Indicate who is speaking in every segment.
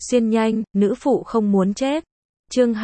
Speaker 1: Xuyên nhanh, nữ phụ không muốn chết. Chương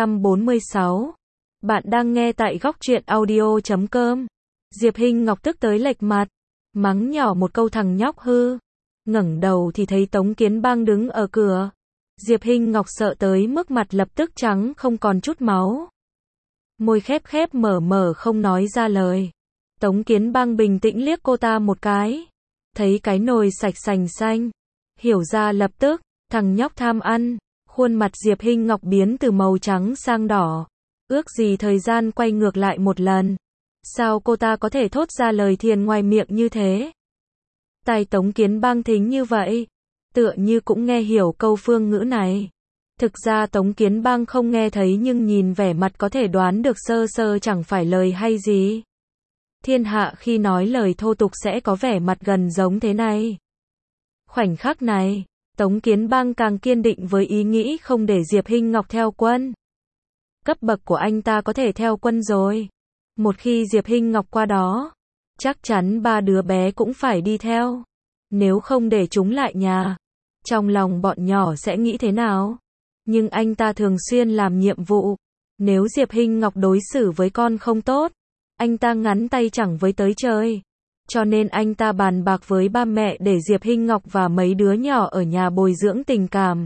Speaker 1: 246. Bạn đang nghe tại góc truyện audio.com. Diệp Hinh Ngọc tức tới lệch mặt, mắng nhỏ một câu thằng nhóc hư. Ngẩng đầu thì thấy Tống Kiến Bang đứng ở cửa. Diệp Hinh Ngọc sợ tới mức mặt lập tức trắng không còn chút máu. Môi khép khép mở mở không nói ra lời. Tống Kiến Bang bình tĩnh liếc cô ta một cái. Thấy cái nồi sạch sành xanh. Hiểu ra lập tức, thằng nhóc tham ăn. Khuôn mặt Diệp Hinh Ngọc biến từ màu trắng sang đỏ. Ước gì thời gian quay ngược lại một lần. Sao cô ta có thể thốt ra lời thiền ngoài miệng như thế? Tai Tống Kiến Bang thính như vậy, tựa như cũng nghe hiểu câu phương ngữ này. Thực ra Tống Kiến Bang không nghe thấy nhưng nhìn vẻ mặt có thể đoán được sơ sơ chẳng phải lời hay gì. Thiên hạ khi nói lời thô tục sẽ có vẻ mặt gần giống thế này. Khoảnh khắc này, Tống Kiến Bang càng kiên định với ý nghĩ không để Diệp Hinh Ngọc theo quân. Cấp bậc của anh ta có thể theo quân rồi. Một khi Diệp Hinh Ngọc qua đó, chắc chắn ba đứa bé cũng phải đi theo. Nếu không để chúng lại nhà, trong lòng bọn nhỏ sẽ nghĩ thế nào? Nhưng anh ta thường xuyên làm nhiệm vụ. Nếu Diệp Hinh Ngọc đối xử với con không tốt, anh ta ngắn tay chẳng với tới trời. Cho nên anh ta bàn bạc với ba mẹ để Diệp Hinh Ngọc và mấy đứa nhỏ ở nhà bồi dưỡng tình cảm.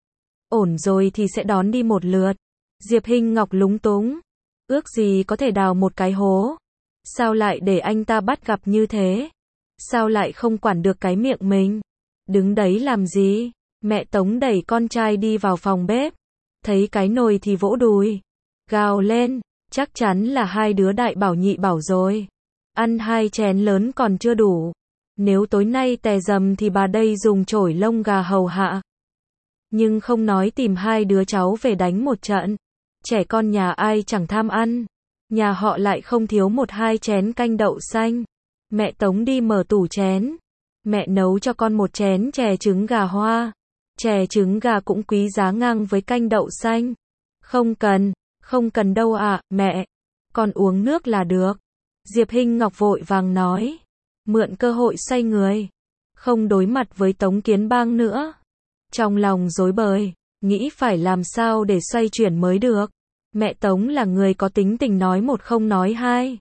Speaker 1: Ổn rồi thì sẽ đón đi một lượt. Diệp Hinh Ngọc lúng túng. Ước gì có thể đào một cái hố. Sao lại để anh ta bắt gặp như thế? Sao lại không quản được cái miệng mình? Đứng đấy làm gì? Mẹ Tống đẩy con trai đi vào phòng bếp. Thấy cái nồi thì vỗ đùi. Gào lên. Chắc chắn là hai đứa đại bảo nhị bảo rồi. Ăn 2 chén lớn còn chưa đủ. Nếu tối nay tè dầm thì bà đây dùng chổi lông gà hầu hạ. Nhưng không nói tìm hai đứa cháu về đánh một trận. Trẻ con nhà ai chẳng tham ăn. Nhà họ lại không thiếu 1-2 chén canh đậu xanh. Mẹ Tống đi mở tủ chén. Mẹ nấu cho con một chén chè trứng gà hoa. Chè trứng gà cũng quý giá ngang với canh đậu xanh. Không cần đâu ạ, mẹ. Con uống nước là được. Diệp Hinh Ngọc vội vàng nói. Mượn cơ hội xoay người. Không đối mặt với Tống Kiến Bang nữa. Trong lòng rối bời, nghĩ phải làm sao để xoay chuyển mới được. Mẹ Tống là người có tính tình nói một không nói hai.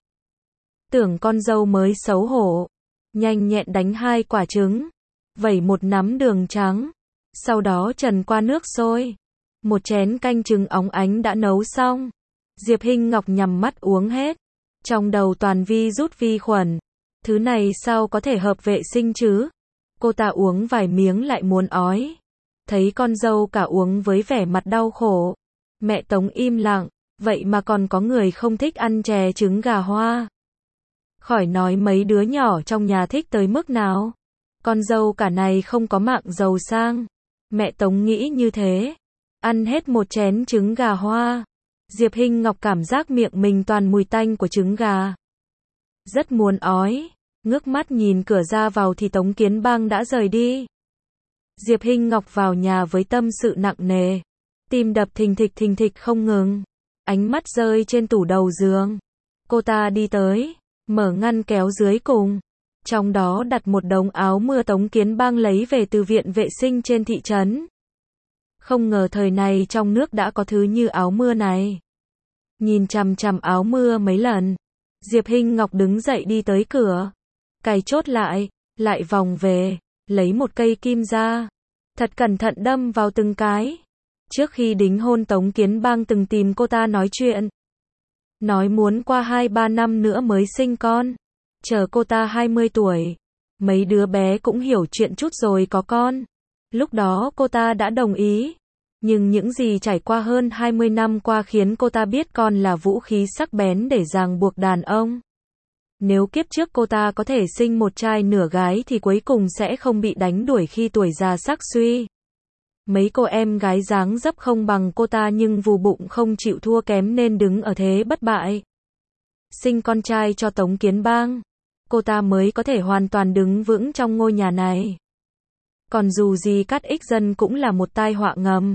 Speaker 1: Tưởng con dâu mới xấu hổ. Nhanh nhẹn đánh 2 quả trứng. Vẩy một nắm đường trắng. Sau đó trần qua nước sôi. Một chén canh trứng óng ánh đã nấu xong. Diệp Hinh Ngọc nhắm mắt uống hết. Trong đầu toàn vi khuẩn. Thứ này sao có thể hợp vệ sinh chứ? Cô ta uống vài miếng lại muốn ói. Thấy con dâu cả uống với vẻ mặt đau khổ. Mẹ Tống im lặng. Vậy mà còn có người không thích ăn chè trứng gà hoa. Khỏi nói mấy đứa nhỏ trong nhà thích tới mức nào. Con dâu cả này không có mạng giàu sang. Mẹ Tống nghĩ như thế. Ăn hết một chén trứng gà hoa. Diệp Hinh Ngọc cảm giác miệng mình toàn mùi tanh của trứng gà. Rất muốn ói. Ngước mắt nhìn cửa ra vào thì Tống Kiến Bang đã rời đi. Diệp Hinh Ngọc vào nhà với tâm sự nặng nề. Tim đập thình thịch không ngừng. Ánh mắt rơi trên tủ đầu giường. Cô ta đi tới. Mở ngăn kéo dưới cùng. Trong đó đặt một đống áo mưa Tống Kiến Bang lấy về từ viện vệ sinh trên thị trấn. Không ngờ thời này trong nước đã có thứ như áo mưa này. Nhìn chằm chằm áo mưa mấy lần. Diệp Hinh Ngọc đứng dậy đi tới cửa. Cài chốt lại vòng về. Lấy một cây kim ra. Thật cẩn thận đâm vào từng cái. Trước khi đính hôn Tống Kiến Bang từng tìm cô ta nói chuyện. Nói muốn qua 2-3 năm nữa mới sinh con. Chờ cô ta 20 tuổi. Mấy đứa bé cũng hiểu chuyện chút rồi có con. Lúc đó cô ta đã đồng ý. Nhưng những gì trải qua hơn 20 năm qua khiến cô ta biết con là vũ khí sắc bén để ràng buộc đàn ông. Nếu kiếp trước cô ta có thể sinh một trai nửa gái thì cuối cùng sẽ không bị đánh đuổi khi tuổi già sắc suy. Mấy cô em gái dáng dấp không bằng cô ta nhưng vù bụng không chịu thua kém nên đứng ở thế bất bại. Sinh con trai cho Tống Kiến Bang. Cô ta mới có thể hoàn toàn đứng vững trong ngôi nhà này. Còn dù gì Cát Ích Dân cũng là một tai họa ngầm.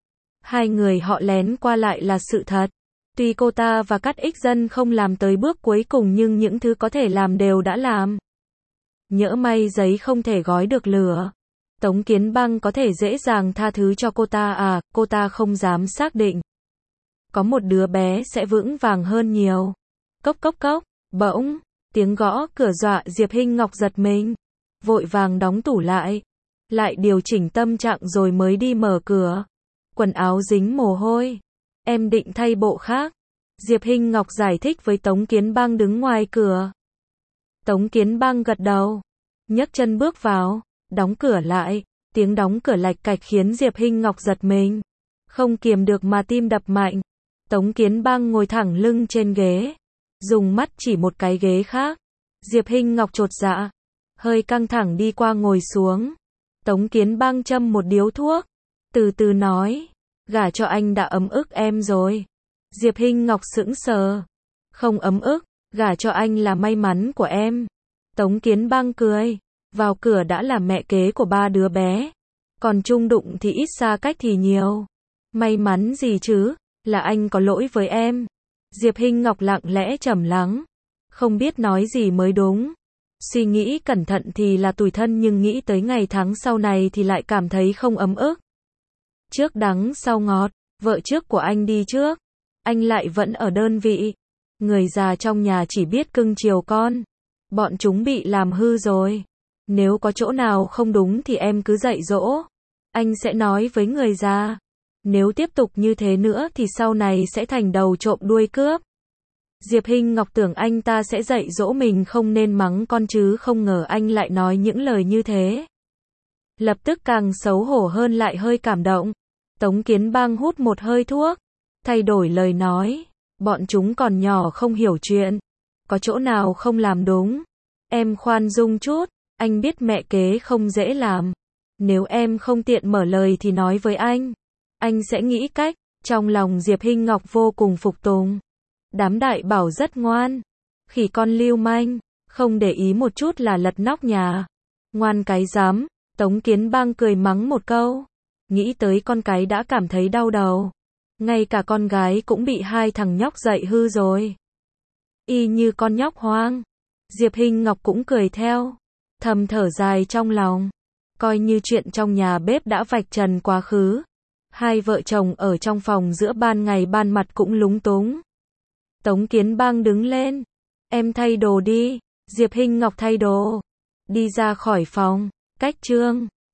Speaker 1: Hai người họ lén qua lại là sự thật. Tuy cô ta và Cát Ích Dân không làm tới bước cuối cùng nhưng những thứ có thể làm đều đã làm. Nhỡ may giấy không thể gói được lửa. Tống Kiến Bang có thể dễ dàng tha thứ cho cô ta à, cô ta không dám xác định. Có một đứa bé sẽ vững vàng hơn nhiều. Cốc cốc cốc, bỗng, tiếng gõ cửa dọa Diệp Hinh Ngọc giật mình. Vội vàng đóng tủ lại điều chỉnh tâm trạng rồi mới đi mở cửa. Quần áo dính mồ hôi. Em định thay bộ khác. Diệp Hinh Ngọc giải thích với Tống Kiến Bang đứng ngoài cửa. Tống Kiến Bang gật đầu, nhấc chân bước vào, đóng cửa lại. Tiếng đóng cửa lạch cạch khiến Diệp Hinh Ngọc giật mình. Không kiềm được mà tim đập mạnh. Tống Kiến Bang ngồi thẳng lưng trên ghế, dùng mắt chỉ một cái ghế khác. Diệp Hinh Ngọc chột dạ, hơi căng thẳng đi qua ngồi xuống. Tống Kiến Bang châm một điếu thuốc, từ từ nói, gả cho anh đã ấm ức em rồi. Diệp Hinh Ngọc sững sờ, không ấm ức, gả cho anh là may mắn của em. Tống Kiến Bang cười, vào cửa đã là mẹ kế của 3 đứa bé, còn chung đụng thì ít xa cách thì nhiều. May mắn gì chứ, là anh có lỗi với em. Diệp Hinh Ngọc lặng lẽ trầm lắng, không biết nói gì mới đúng. Suy nghĩ cẩn thận thì là tủi thân nhưng nghĩ tới ngày tháng sau này thì lại cảm thấy không ấm ức. Trước đắng sau ngọt, vợ trước của anh đi trước, anh lại vẫn ở đơn vị. Người già trong nhà chỉ biết cưng chiều con. Bọn chúng bị làm hư rồi. Nếu có chỗ nào không đúng thì em cứ dạy dỗ. Anh sẽ nói với người già. Nếu tiếp tục như thế nữa thì sau này sẽ thành đầu trộm đuôi cướp. Diệp Hinh Ngọc tưởng anh ta sẽ dạy dỗ mình không nên mắng con chứ không ngờ anh lại nói những lời như thế. Lập tức càng xấu hổ hơn lại hơi cảm động. Tống Kiến Bang hút một hơi thuốc, thay đổi lời nói. Bọn chúng còn nhỏ không hiểu chuyện. Có chỗ nào không làm đúng. Em khoan dung chút, anh biết mẹ kế không dễ làm. Nếu em không tiện mở lời thì nói với anh sẽ nghĩ cách. Trong lòng Diệp Hinh Ngọc vô cùng phục tùng. Đám đại bảo rất ngoan. Khỉ con lưu manh, không để ý một chút là lật nóc nhà. Ngoan cái dám, Tống Kiến Bang cười mắng một câu. Nghĩ tới con cái đã cảm thấy đau đầu. Ngay cả con gái cũng bị 2 thằng nhóc dạy hư rồi. Y như con nhóc hoang. Diệp Hinh Ngọc cũng cười theo, thầm thở dài trong lòng. Coi như chuyện trong nhà bếp đã vạch trần quá khứ. 2 vợ chồng ở trong phòng giữa ban ngày ban mặt cũng lúng túng. Tống Kiến Bang đứng lên. Em thay đồ đi. Diệp Hinh Ngọc thay đồ, đi ra khỏi phòng. Cách chương